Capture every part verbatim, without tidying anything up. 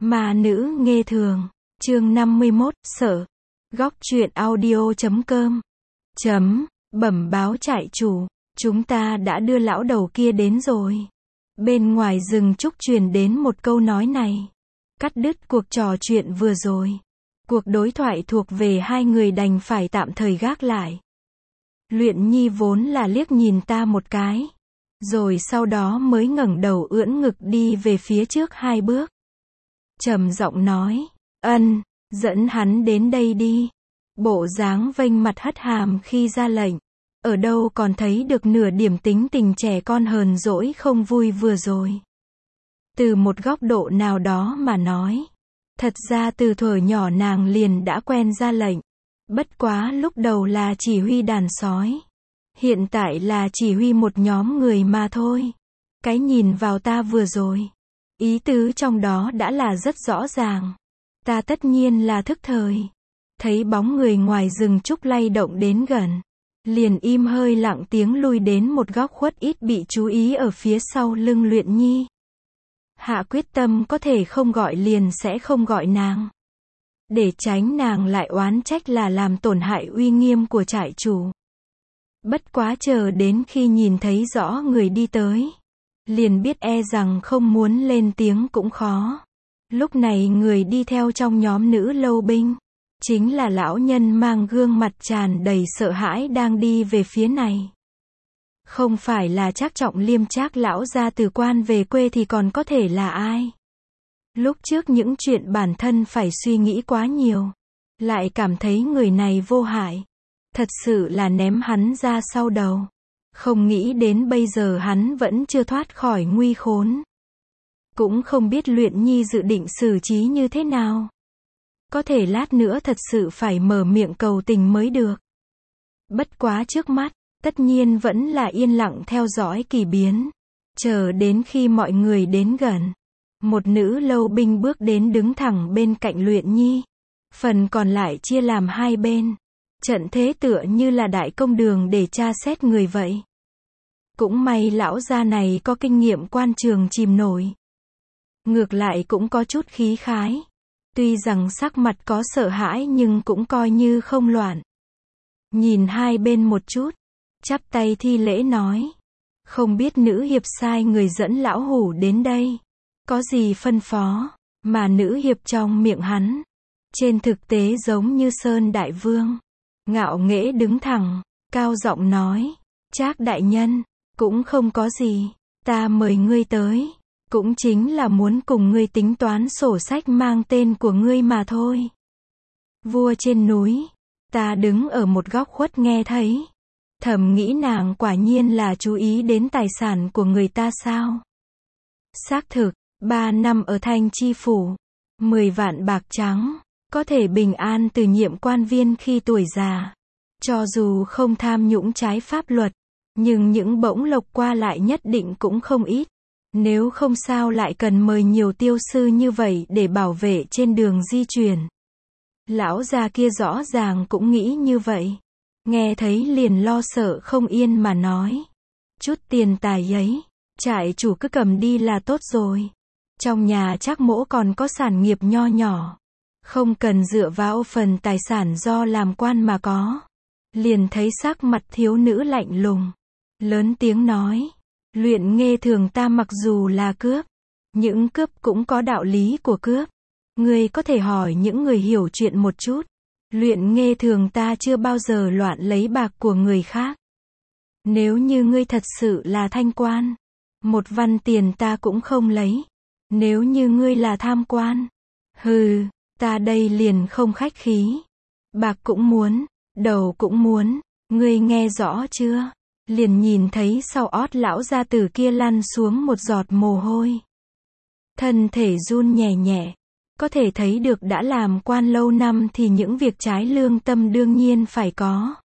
Ma nữ nghê thường, chương năm mươi mốt, sợ. Góc truyện audio chấm com. Chấm, bẩm báo trại chủ, chúng ta đã đưa lão đầu kia đến rồi. Bên ngoài rừng trúc truyền đến một câu nói này. Cắt đứt cuộc trò chuyện vừa rồi. Cuộc đối thoại thuộc về hai người đành phải tạm thời gác lại. Luyện Nhi vốn là liếc nhìn ta một cái. Rồi sau đó mới ngẩng đầu ưỡn ngực đi về phía trước hai bước. Trầm giọng nói, ân, dẫn hắn đến đây đi. Bộ dáng vênh mặt hất hàm khi ra lệnh. Ở đâu còn thấy được nửa điểm tính tình trẻ con hờn dỗi không vui vừa rồi. Từ một góc độ nào đó mà nói. Thật ra từ thuở nhỏ nàng liền đã quen ra lệnh. Bất quá lúc đầu là chỉ huy đàn sói. Hiện tại là chỉ huy một nhóm người mà thôi. Cái nhìn vào ta vừa rồi. Ý tứ trong đó đã là rất rõ ràng. Ta tất nhiên là thức thời. Thấy bóng người ngoài rừng trúc lay động đến gần. Liền im hơi lặng tiếng lui đến một góc khuất ít bị chú ý ở phía sau lưng Luyện Nhi. Hạ quyết tâm có thể không gọi liền sẽ không gọi nàng. Để tránh nàng lại oán trách là làm tổn hại uy nghiêm của trại chủ. Bất quá chờ đến khi nhìn thấy rõ người đi tới. Liền biết e rằng không muốn lên tiếng cũng khó. Lúc này người đi theo trong nhóm nữ lâu binh. Chính là lão nhân mang gương mặt tràn đầy sợ hãi đang đi về phía này. Không phải là Trác Trọng Liêm Trác lão gia từ quan về quê thì còn có thể là ai. Lúc trước những chuyện bản thân phải suy nghĩ quá nhiều. Lại cảm thấy người này vô hại. Thật sự là ném hắn ra sau đầu. Không nghĩ đến bây giờ hắn vẫn chưa thoát khỏi nguy khốn. Cũng không biết Luyện Nhi dự định xử trí như thế nào. Có thể lát nữa thật sự phải mở miệng cầu tình mới được. Bất quá trước mắt, tất nhiên vẫn là yên lặng theo dõi kỳ biến. Chờ đến khi mọi người đến gần. Một nữ lâu binh bước đến đứng thẳng bên cạnh Luyện Nhi. Phần còn lại chia làm hai bên. Trận thế tựa như là đại công đường để tra xét người vậy. Cũng may lão gia này có kinh nghiệm quan trường chìm nổi. Ngược lại cũng có chút khí khái. Tuy rằng sắc mặt có sợ hãi nhưng cũng coi như không loạn. Nhìn hai bên một chút. Chắp tay thi lễ nói. Không biết nữ hiệp sai người dẫn lão hủ đến đây. Có gì phân phó. Mà nữ hiệp trong miệng hắn. Trên thực tế giống như Sơn Đại Vương. Ngạo nghễ đứng thẳng. Cao giọng nói. Trác đại nhân. Cũng không có gì. Ta mời ngươi tới. Cũng chính là muốn cùng ngươi tính toán sổ sách mang tên của ngươi mà thôi. Vua trên núi. Ta đứng ở một góc khuất nghe thấy. Thầm nghĩ nàng quả nhiên là chú ý đến tài sản của người ta sao. Xác thực, ba năm ở Thanh Chi Phủ. Mười vạn bạc trắng. Có thể bình an từ nhiệm quan viên khi tuổi già. Cho dù không tham nhũng trái pháp luật. Nhưng những bổng lộc qua lại nhất định cũng không ít. Nếu không sao lại cần mời nhiều tiêu sư như vậy để bảo vệ trên đường di chuyển. Lão già kia rõ ràng cũng nghĩ như vậy. Nghe thấy liền lo sợ không yên mà nói. Chút tiền tài ấy, trại chủ cứ cầm đi là tốt rồi. Trong nhà Trác mỗ còn có sản nghiệp nho nhỏ. Không cần dựa vào phần tài sản do làm quan mà có. Liền thấy sắc mặt thiếu nữ lạnh lùng. Lớn tiếng nói. Luyện nghê thường ta mặc dù là cướp. Những cướp cũng có đạo lý của cướp. Ngươi có thể hỏi những người hiểu chuyện một chút. Luyện nghê thường ta chưa bao giờ loạn lấy bạc của người khác. Nếu như ngươi thật sự là thanh quan. Một văn tiền ta cũng không lấy. Nếu như ngươi là tham quan. Hừ, ta đây liền không khách khí. Bạc cũng muốn, đầu cũng muốn. Ngươi nghe rõ chưa? Liền nhìn thấy sau ót lão gia tử kia lăn xuống một giọt mồ hôi. Thân thể run nhẹ nhẹ. Có thể thấy được đã làm quan lâu năm thì những việc trái lương tâm đương nhiên phải có.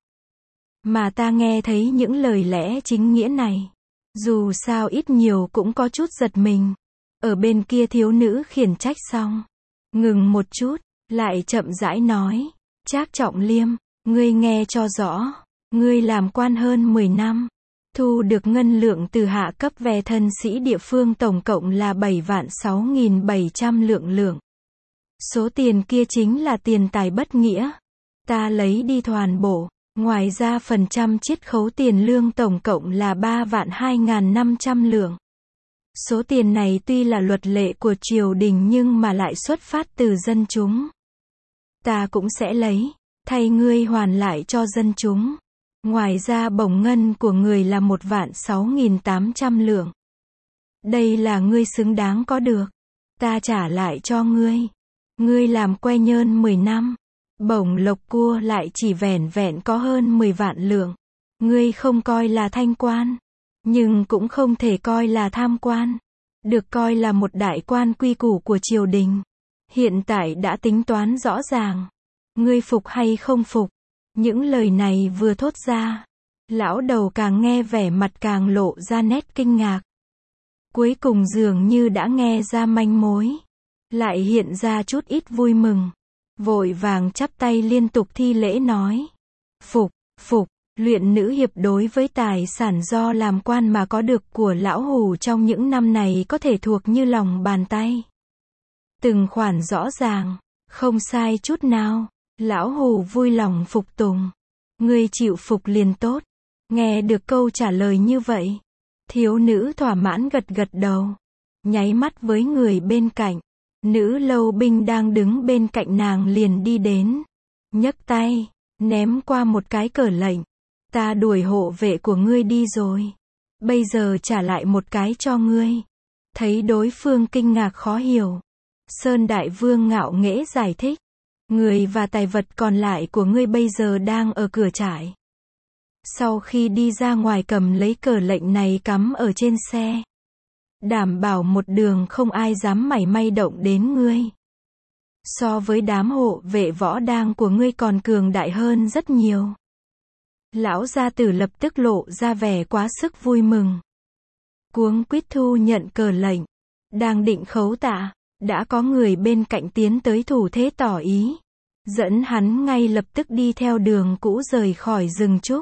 Mà ta nghe thấy những lời lẽ chính nghĩa này. Dù sao ít nhiều cũng có chút giật mình. Ở bên kia thiếu nữ khiển trách xong. Ngừng một chút, lại chậm rãi nói. Trác Trọng Liêm, ngươi nghe cho rõ. Ngươi làm quan hơn mười năm. Thu được ngân lượng từ hạ cấp về thân sĩ địa phương tổng cộng là bảy vạn sáu nghìn bảy trăm lượng lượng. Số tiền kia chính là tiền tài bất nghĩa. Ta lấy đi toàn bộ. Ngoài ra phần trăm chiết khấu tiền lương tổng cộng là ba vạn hai nghìn năm trăm lượng. Số tiền này tuy là luật lệ của triều đình nhưng mà lại xuất phát từ dân chúng. Ta cũng sẽ lấy, thay ngươi hoàn lại cho dân chúng. Ngoài ra bổng ngân của người là một vạn sáu nghìn tám trăm lượng. Đây là ngươi xứng đáng có được. Ta trả lại cho ngươi. Ngươi làm que nhơn mười năm. Bổng lộc cua lại chỉ vẻn vẹn có hơn mười vạn lượng. Ngươi không coi là thanh quan. Nhưng cũng không thể coi là tham quan. Được coi là một đại quan quy củ của triều đình. Hiện tại đã tính toán rõ ràng. Ngươi phục hay không phục? Những lời này vừa thốt ra. Lão đầu càng nghe vẻ mặt càng lộ ra nét kinh ngạc. Cuối cùng dường như đã nghe ra manh mối. Lại hiện ra chút ít vui mừng. Vội vàng chắp tay liên tục thi lễ nói. Phục, phục, luyện nữ hiệp đối với tài sản do làm quan mà có được của lão hủ trong những năm này có thể thuộc như lòng bàn tay. Từng khoản rõ ràng, không sai chút nào. Lão hủ vui lòng phục tùng. Ngươi chịu phục liền tốt. Nghe được câu trả lời như vậy. Thiếu nữ thỏa mãn gật gật đầu. Nháy mắt với người bên cạnh. Nữ lâu binh đang đứng bên cạnh nàng liền đi đến. Nhấc tay, ném qua một cái cờ lệnh. Ta đuổi hộ vệ của ngươi đi rồi. Bây giờ trả lại một cái cho ngươi. Thấy đối phương kinh ngạc khó hiểu. Sơn Đại Vương ngạo nghễ giải thích. Người và tài vật còn lại của ngươi bây giờ đang ở cửa trại. Sau khi đi ra ngoài cầm lấy cờ lệnh này cắm ở trên xe. Đảm bảo một đường không ai dám mảy may động đến ngươi. So với đám hộ vệ võ đang của ngươi còn cường đại hơn rất nhiều. Lão gia tử lập tức lộ ra vẻ quá sức vui mừng. Cuống quýt thu nhận cờ lệnh. Đang định khấu tạ. Đã có người bên cạnh tiến tới thủ thế tỏ ý. Dẫn hắn ngay lập tức đi theo đường cũ rời khỏi rừng trúc.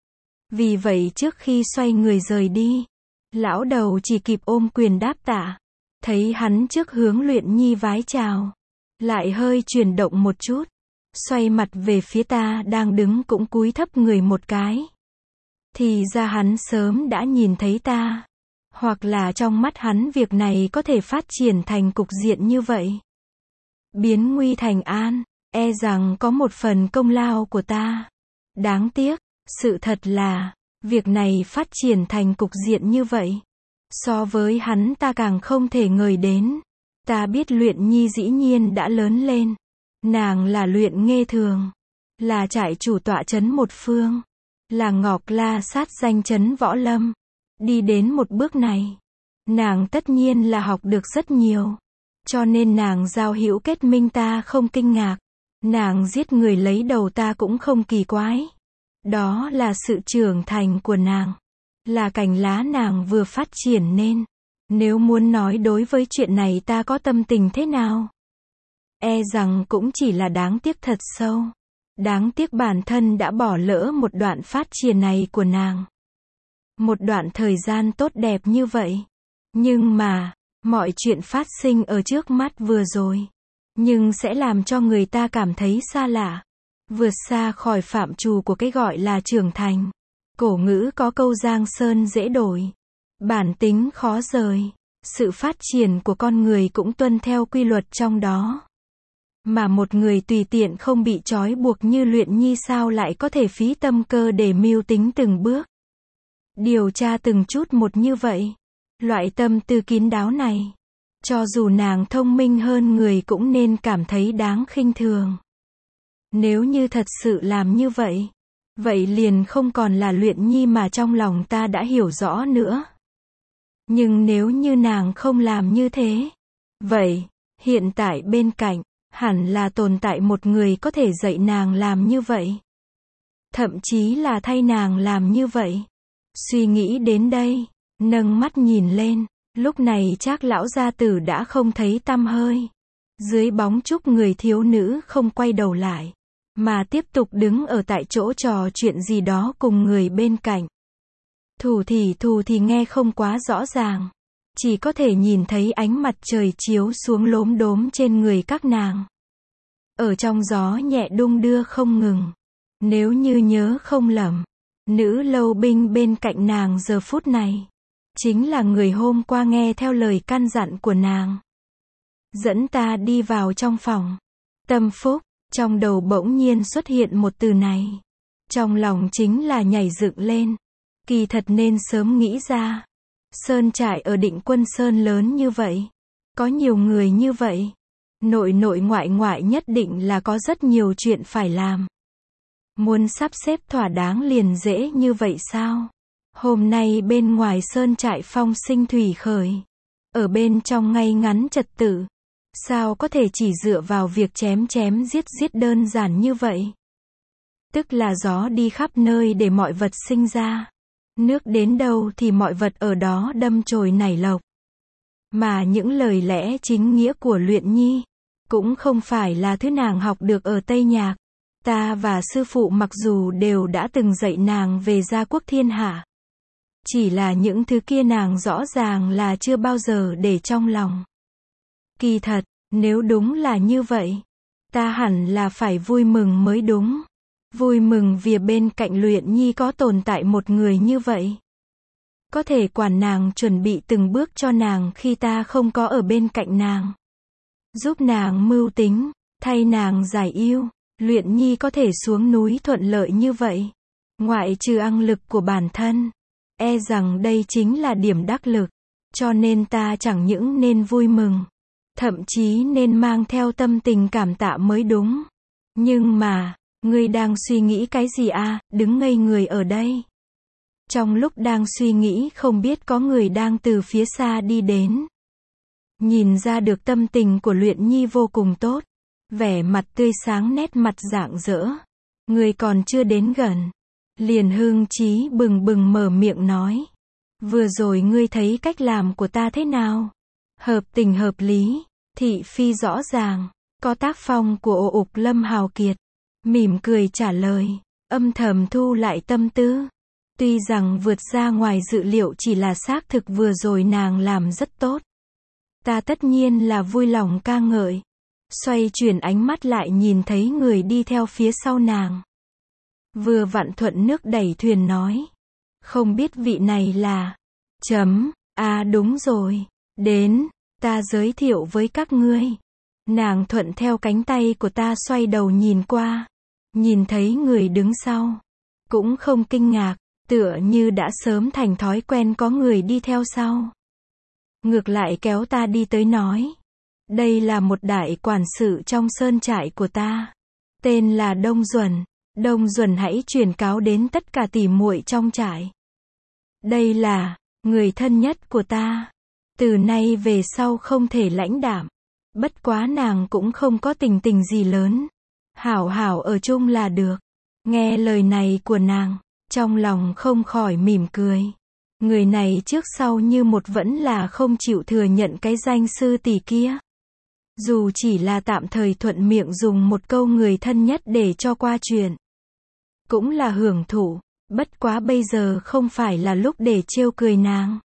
Vì vậy trước khi xoay người rời đi. Lão đầu chỉ kịp ôm quyền đáp tạ. Thấy hắn trước hướng Luyện Nhi vái chào. Lại hơi chuyển động một chút. Xoay mặt về phía ta đang đứng cũng cúi thấp người một cái. Thì ra hắn sớm đã nhìn thấy ta. Hoặc là trong mắt hắn việc này có thể phát triển thành cục diện như vậy. Biến nguy thành an, e rằng có một phần công lao của ta. Đáng tiếc, sự thật là, việc này phát triển thành cục diện như vậy. So với hắn ta càng không thể ngờ đến. Ta biết Luyện Nhi dĩ nhiên đã lớn lên. Nàng là Luyện Nghê Thường. Là trại chủ tọa trấn một phương. Là Ngọc La sát danh trấn võ lâm. Đi đến một bước này. Nàng tất nhiên là học được rất nhiều. Cho nên nàng giao hữu kết minh ta không kinh ngạc. Nàng giết người lấy đầu ta cũng không kỳ quái. Đó là sự trưởng thành của nàng. Là cành lá nàng vừa phát triển nên. Nếu muốn nói đối với chuyện này ta có tâm tình thế nào? E rằng cũng chỉ là đáng tiếc thật sâu. Đáng tiếc bản thân đã bỏ lỡ một đoạn phát triển này của nàng. Một đoạn thời gian tốt đẹp như vậy. Nhưng mà, mọi chuyện phát sinh ở trước mắt vừa rồi. Nhưng sẽ làm cho người ta cảm thấy xa lạ. Vượt xa khỏi phạm trù của cái gọi là trưởng thành. Cổ ngữ có câu giang sơn dễ đổi. Bản tính khó rời. Sự phát triển của con người cũng tuân theo quy luật trong đó. Mà một người tùy tiện không bị trói buộc như Luyện Nhi sao lại có thể phí tâm cơ để mưu tính từng bước. Điều tra từng chút một như vậy. Loại tâm tư kín đáo này. Cho dù nàng thông minh hơn người cũng nên cảm thấy đáng khinh thường. Nếu như thật sự làm như vậy. Vậy liền không còn là Luyện Nhi mà trong lòng ta đã hiểu rõ nữa. Nhưng nếu như nàng không làm như thế. Vậy, hiện tại bên cạnh, hẳn là tồn tại một người có thể dạy nàng làm như vậy. Thậm chí là thay nàng làm như vậy. Suy nghĩ đến đây, nâng mắt nhìn lên, lúc này Trác lão gia tử đã không thấy tăm hơi. Dưới bóng trúc người thiếu nữ không quay đầu lại, mà tiếp tục đứng ở tại chỗ trò chuyện gì đó cùng người bên cạnh. Thủ thì thù thì nghe không quá rõ ràng. chỉ có thể nhìn thấy ánh mặt trời chiếu xuống lốm đốm trên người các nàng. Ở trong gió nhẹ đung đưa không ngừng. Nếu như nhớ không lầm, nữ lâu binh bên cạnh nàng giờ phút này, chính là người hôm qua nghe theo lời căn dặn của nàng. Dẫn ta đi vào trong phòng. Tâm phúc, trong đầu bỗng nhiên xuất hiện một từ này. Trong lòng chính là nhảy dựng lên. Kỳ thật nên sớm nghĩ ra. Sơn trại ở Định Quân Sơn lớn như vậy. Có nhiều người như vậy. Nội nội ngoại ngoại nhất định là có rất nhiều chuyện phải làm. Muốn sắp xếp thỏa đáng liền dễ như vậy sao? Hôm nay bên ngoài sơn trại phong sinh thủy khởi. Ở bên trong ngay ngắn trật tự. Sao có thể chỉ dựa vào việc chém chém giết giết đơn giản như vậy? Tức là gió đi khắp nơi để mọi vật sinh ra. Nước đến đâu thì mọi vật ở đó đâm chồi nảy lộc. Mà những lời lẽ chính nghĩa của Luyện Nhi, cũng không phải là thứ nàng học được ở Tây Nhạc. Ta và sư phụ mặc dù đều đã từng dạy nàng về gia quốc thiên hạ. Chỉ là những thứ kia nàng rõ ràng là chưa bao giờ để trong lòng. Kỳ thật, nếu đúng là như vậy, ta hẳn là phải vui mừng mới đúng. Vui mừng vì bên cạnh Luyện Nhi có tồn tại một người như vậy. Có thể quản nàng chuẩn bị từng bước cho nàng khi ta không có ở bên cạnh nàng. Giúp nàng mưu tính, thay nàng giải ưu. Luyện Nhi có thể xuống núi thuận lợi như vậy. Ngoại trừ năng lực của bản thân. E rằng đây chính là điểm đắc lực. Cho nên ta chẳng những nên vui mừng. Thậm chí nên mang theo tâm tình cảm tạ mới đúng. Nhưng mà, ngươi đang suy nghĩ cái gì à, đứng ngây người ở đây. Trong lúc đang suy nghĩ không biết có người đang từ phía xa đi đến. Nhìn ra được tâm tình của Luyện Nhi vô cùng tốt. Vẻ mặt tươi sáng nét mặt rạng rỡ. Người còn chưa đến gần. Liền hưng chí bừng bừng mở miệng nói. Vừa rồi ngươi thấy cách làm của ta thế nào? Hợp tình hợp lý, thị phi rõ ràng, có tác phong của Ồ Ục Lâm hào kiệt. Mỉm cười trả lời, âm thầm thu lại tâm tư. Tuy rằng vượt ra ngoài dự liệu chỉ là xác thực vừa rồi nàng làm rất tốt. Ta tất nhiên là vui lòng ca ngợi. Xoay chuyển ánh mắt lại nhìn thấy người đi theo phía sau nàng. Vừa vặn thuận nước đẩy thuyền nói. Không biết vị này là... Chấm, à đúng rồi. Đến, ta giới thiệu với các ngươi. Nàng thuận theo cánh tay của ta xoay đầu nhìn qua. Nhìn thấy người đứng sau. Cũng không kinh ngạc, tựa như đã sớm thành thói quen có người đi theo sau. Ngược lại kéo ta đi tới nói. Đây là một đại quản sự trong sơn trại của ta. Tên là Đông Duẩn. Đông Duẩn hãy truyền cáo đến tất cả tỉ muội trong trại. Đây là người thân nhất của ta. Từ nay về sau không thể lãnh đạm. Bất quá nàng cũng không có tình tình gì lớn. Hảo hảo ở chung là được. Nghe lời này của nàng, trong lòng không khỏi mỉm cười. Người này trước sau như một vẫn là không chịu thừa nhận cái danh sư tỷ kia. Dù chỉ là tạm thời thuận miệng dùng một câu người thân nhất để cho qua chuyện. Cũng là hưởng thụ, bất quá bây giờ không phải là lúc để trêu cười nàng.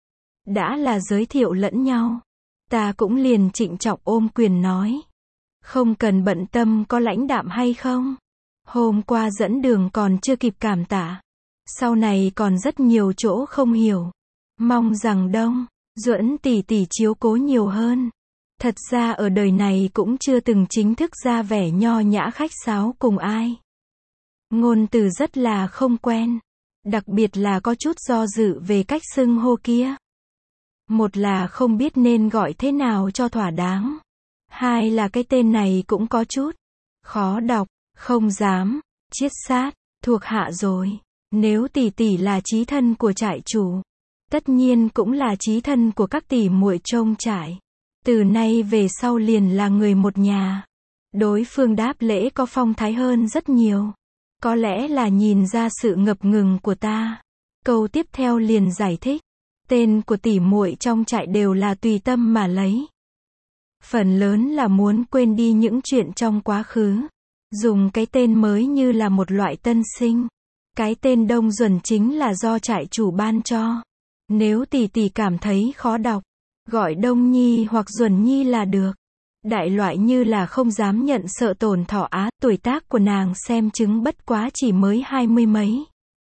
Đã là giới thiệu lẫn nhau. Ta cũng liền trịnh trọng ôm quyền nói. Không cần bận tâm có lãnh đạm hay không. Hôm qua dẫn đường còn chưa kịp cảm tạ. Sau này còn rất nhiều chỗ không hiểu. Mong rằng Đông Duẩn tỷ tỷ chiếu cố nhiều hơn. Thật ra ở đời này cũng chưa từng chính thức ra vẻ nho nhã khách sáo cùng ai. Ngôn từ rất là không quen. Đặc biệt là có chút do dự về cách xưng hô kia. Một là không biết nên gọi thế nào cho thỏa đáng. Hai là cái tên này cũng có chút khó đọc, không dám, chiết sát, thuộc hạ rồi. Nếu tỷ tỷ là chí thân của trại chủ, tất nhiên cũng là chí thân của các tỷ muội trông trại. Từ nay về sau liền là người một nhà. Đối phương đáp lễ có phong thái hơn rất nhiều. Có lẽ là nhìn ra sự ngập ngừng của ta. Câu tiếp theo liền giải thích. Tên của tỷ muội trong trại đều là tùy tâm mà lấy. Phần lớn là muốn quên đi những chuyện trong quá khứ. Dùng cái tên mới như là một loại tân sinh. Cái tên Đông Duẩn chính là do trại chủ ban cho. Nếu tỷ tỷ cảm thấy khó đọc, gọi Đông Nhi hoặc Duẩn Nhi là được. Đại loại như là không dám nhận sợ tổn thọ á, tuổi tác của nàng xem chứng bất quá chỉ mới hai mươi mấy.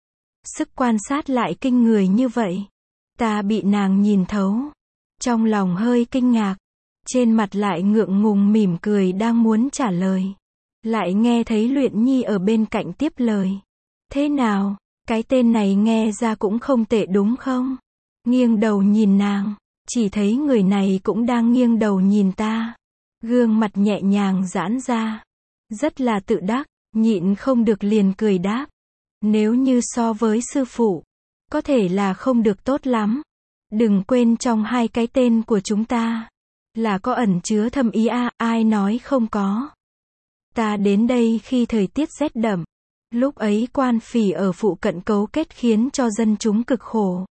Sức quan sát lại kinh người như vậy. Ta bị nàng nhìn thấu. Trong lòng hơi kinh ngạc. Trên mặt lại ngượng ngùng mỉm cười đang muốn trả lời. Lại nghe thấy Luyện Nhi ở bên cạnh tiếp lời. Thế nào, cái tên này nghe ra cũng không tệ đúng không? Nghiêng đầu nhìn nàng, chỉ thấy người này cũng đang nghiêng đầu nhìn ta. Gương mặt nhẹ nhàng giãn ra. Rất là tự đắc, nhịn không được liền cười đáp. Nếu như so với sư phụ, có thể là không được tốt lắm. Đừng quên trong hai cái tên của chúng ta, là có ẩn chứa thâm ý a, à, ai nói không có. Ta đến đây khi thời tiết rét đậm. Lúc ấy quan phỉ ở phụ cận cấu kết khiến cho dân chúng cực khổ.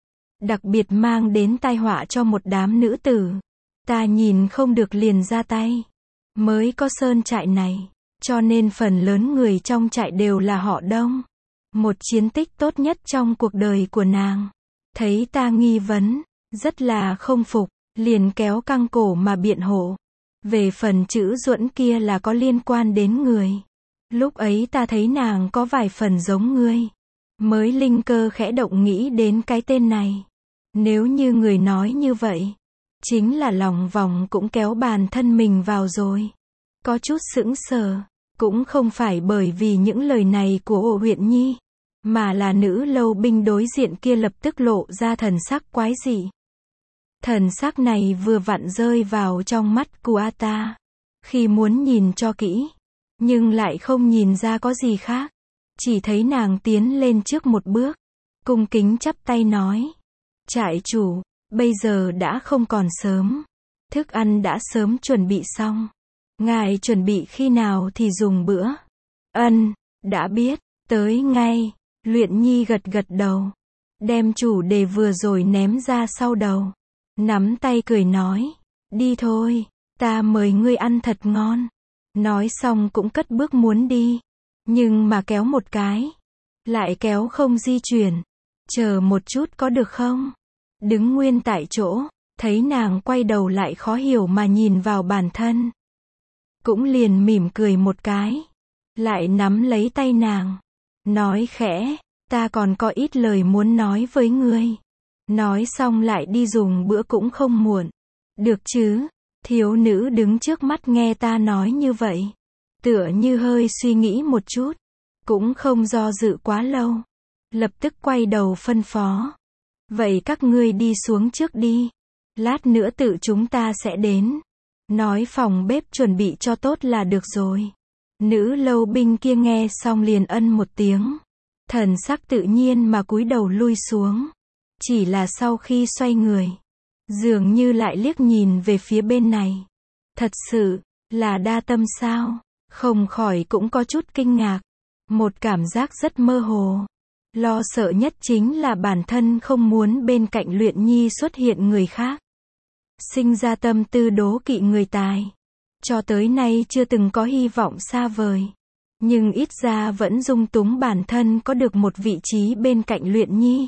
Đặc biệt mang đến tai họa cho một đám nữ tử. Ta nhìn không được liền ra tay. Mới có sơn trại này. Cho nên phần lớn người trong trại đều là họ Đông. Một chiến tích tốt nhất trong cuộc đời của nàng. Thấy ta nghi vấn, rất là không phục, liền kéo căng cổ mà biện hộ. Về phần chữ Duẫn kia là có liên quan đến người. Lúc ấy ta thấy nàng có vài phần giống ngươi. Mới linh cơ khẽ động nghĩ đến cái tên này. Nếu như người nói như vậy, chính là lòng vòng cũng kéo bản thân mình vào rồi. Có chút sững sờ, cũng không phải bởi vì những lời này của Ổ Huyện Nhi, mà là nữ lâu binh đối diện kia lập tức lộ ra thần sắc quái dị. Thần sắc này vừa vặn rơi vào trong mắt của ta. Khi muốn nhìn cho kỹ, nhưng lại không nhìn ra có gì khác. Chỉ thấy nàng tiến lên trước một bước, cung kính chắp tay nói. Trại chủ, bây giờ đã không còn sớm. Thức ăn đã sớm chuẩn bị xong. Ngài chuẩn bị khi nào thì dùng bữa. Ân, đã biết, tới ngay. Luyện Nhi gật gật đầu. Đem chủ đề vừa rồi ném ra sau đầu. Nắm tay cười nói. Đi thôi, ta mời ngươi ăn thật ngon. Nói xong cũng cất bước muốn đi. Nhưng mà kéo một cái. Lại kéo không di chuyển. Chờ một chút có được không? Đứng nguyên tại chỗ. Thấy nàng quay đầu lại khó hiểu mà nhìn vào bản thân. Cũng liền mỉm cười một cái. Lại nắm lấy tay nàng. Nói khẽ. Ta còn có ít lời muốn nói với ngươi. Nói xong lại đi dùng bữa cũng không muộn. Được chứ? Thiếu nữ đứng trước mắt nghe ta nói như vậy. Tựa như hơi suy nghĩ một chút. Cũng không do dự quá lâu. Lập tức quay đầu phân phó. Vậy các ngươi đi xuống trước đi. Lát nữa tự chúng ta sẽ đến. Nói phòng bếp chuẩn bị cho tốt là được rồi. Nữ lâu binh kia nghe xong liền ân một tiếng. Thần sắc tự nhiên mà cúi đầu lui xuống. Chỉ là sau khi xoay người, dường như lại liếc nhìn về phía bên này. Thật sự, là đa tâm sao? Không khỏi cũng có chút kinh ngạc. Một cảm giác rất mơ hồ. Lo sợ nhất chính là bản thân không muốn bên cạnh Luyện Nhi xuất hiện người khác. Sinh ra tâm tư đố kỵ người tài. Cho tới nay chưa từng có hy vọng xa vời. Nhưng ít ra vẫn dung túng bản thân có được một vị trí bên cạnh Luyện Nhi.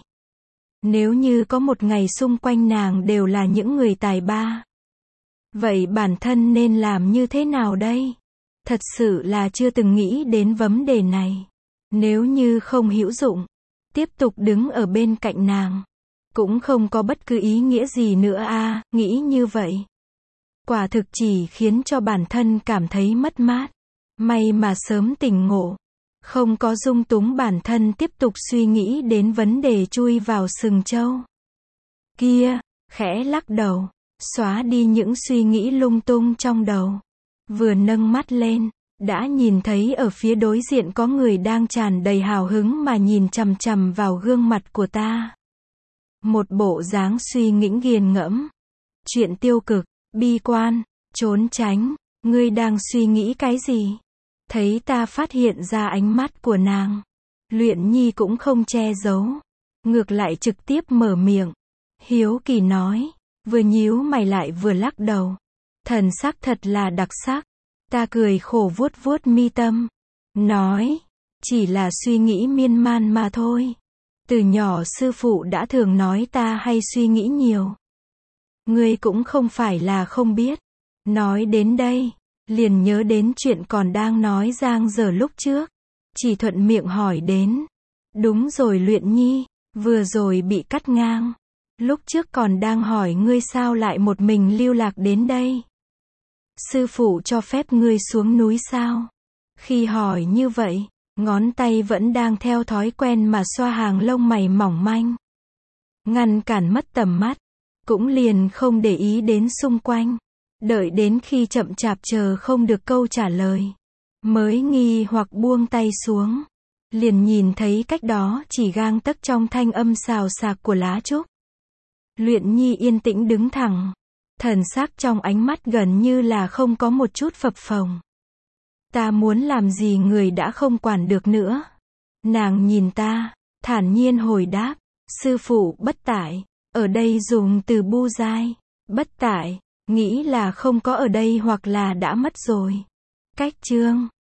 Nếu như có một ngày xung quanh nàng đều là những người tài ba. Vậy bản thân nên làm như thế nào đây? Thật sự là chưa từng nghĩ đến vấn đề này. Nếu như không hữu dụng, tiếp tục đứng ở bên cạnh nàng, cũng không có bất cứ ý nghĩa gì nữa a, à, nghĩ như vậy. Quả thực chỉ khiến cho bản thân cảm thấy mất mát. May mà sớm tỉnh ngộ. Không có dung túng bản thân tiếp tục suy nghĩ đến vấn đề chui vào sừng trâu. Kia, khẽ lắc đầu, xóa đi những suy nghĩ lung tung trong đầu. Vừa nâng mắt lên, đã nhìn thấy ở phía đối diện có người đang tràn đầy hào hứng mà nhìn chằm chằm vào gương mặt của ta. Một bộ dáng suy nghĩ nghiền ngẫm. Chuyện tiêu cực, bi quan, trốn tránh, ngươi đang suy nghĩ cái gì? Thấy ta phát hiện ra ánh mắt của nàng. Luyện Nhi cũng không che giấu. Ngược lại trực tiếp mở miệng. Hiếu kỳ nói. Vừa nhíu mày lại vừa lắc đầu. Thần sắc thật là đặc sắc. Ta cười khổ vuốt vuốt mi tâm. Nói. Chỉ là suy nghĩ miên man mà thôi. Từ nhỏ sư phụ đã thường nói ta hay suy nghĩ nhiều. Ngươi cũng không phải là không biết. Nói đến đây, liền nhớ đến chuyện còn đang nói dang dở lúc trước. Chỉ thuận miệng hỏi đến. Đúng rồi Luyện Nhi, vừa rồi bị cắt ngang. Lúc trước còn đang hỏi ngươi sao lại một mình lưu lạc đến đây. Sư phụ cho phép ngươi xuống núi sao? Khi hỏi như vậy, ngón tay vẫn đang theo thói quen mà xoa hàng lông mày mỏng manh. Ngăn cản mất tầm mắt, cũng liền không để ý đến xung quanh. Đợi đến khi chậm chạp chờ không được câu trả lời, mới nghi hoặc buông tay xuống. Liền nhìn thấy cách đó chỉ gang tấc trong thanh âm xào xạc của lá trúc. Luyện Nhi yên tĩnh đứng thẳng, thần sắc trong ánh mắt gần như là không có một chút phập phồng. Ta muốn làm gì người đã không quản được nữa. Nàng nhìn ta, thản nhiên hồi đáp, sư phụ bất tại, ở đây dùng từ bu dai, bất tại, nghĩ là không có ở đây hoặc là đã mất rồi. Cách chương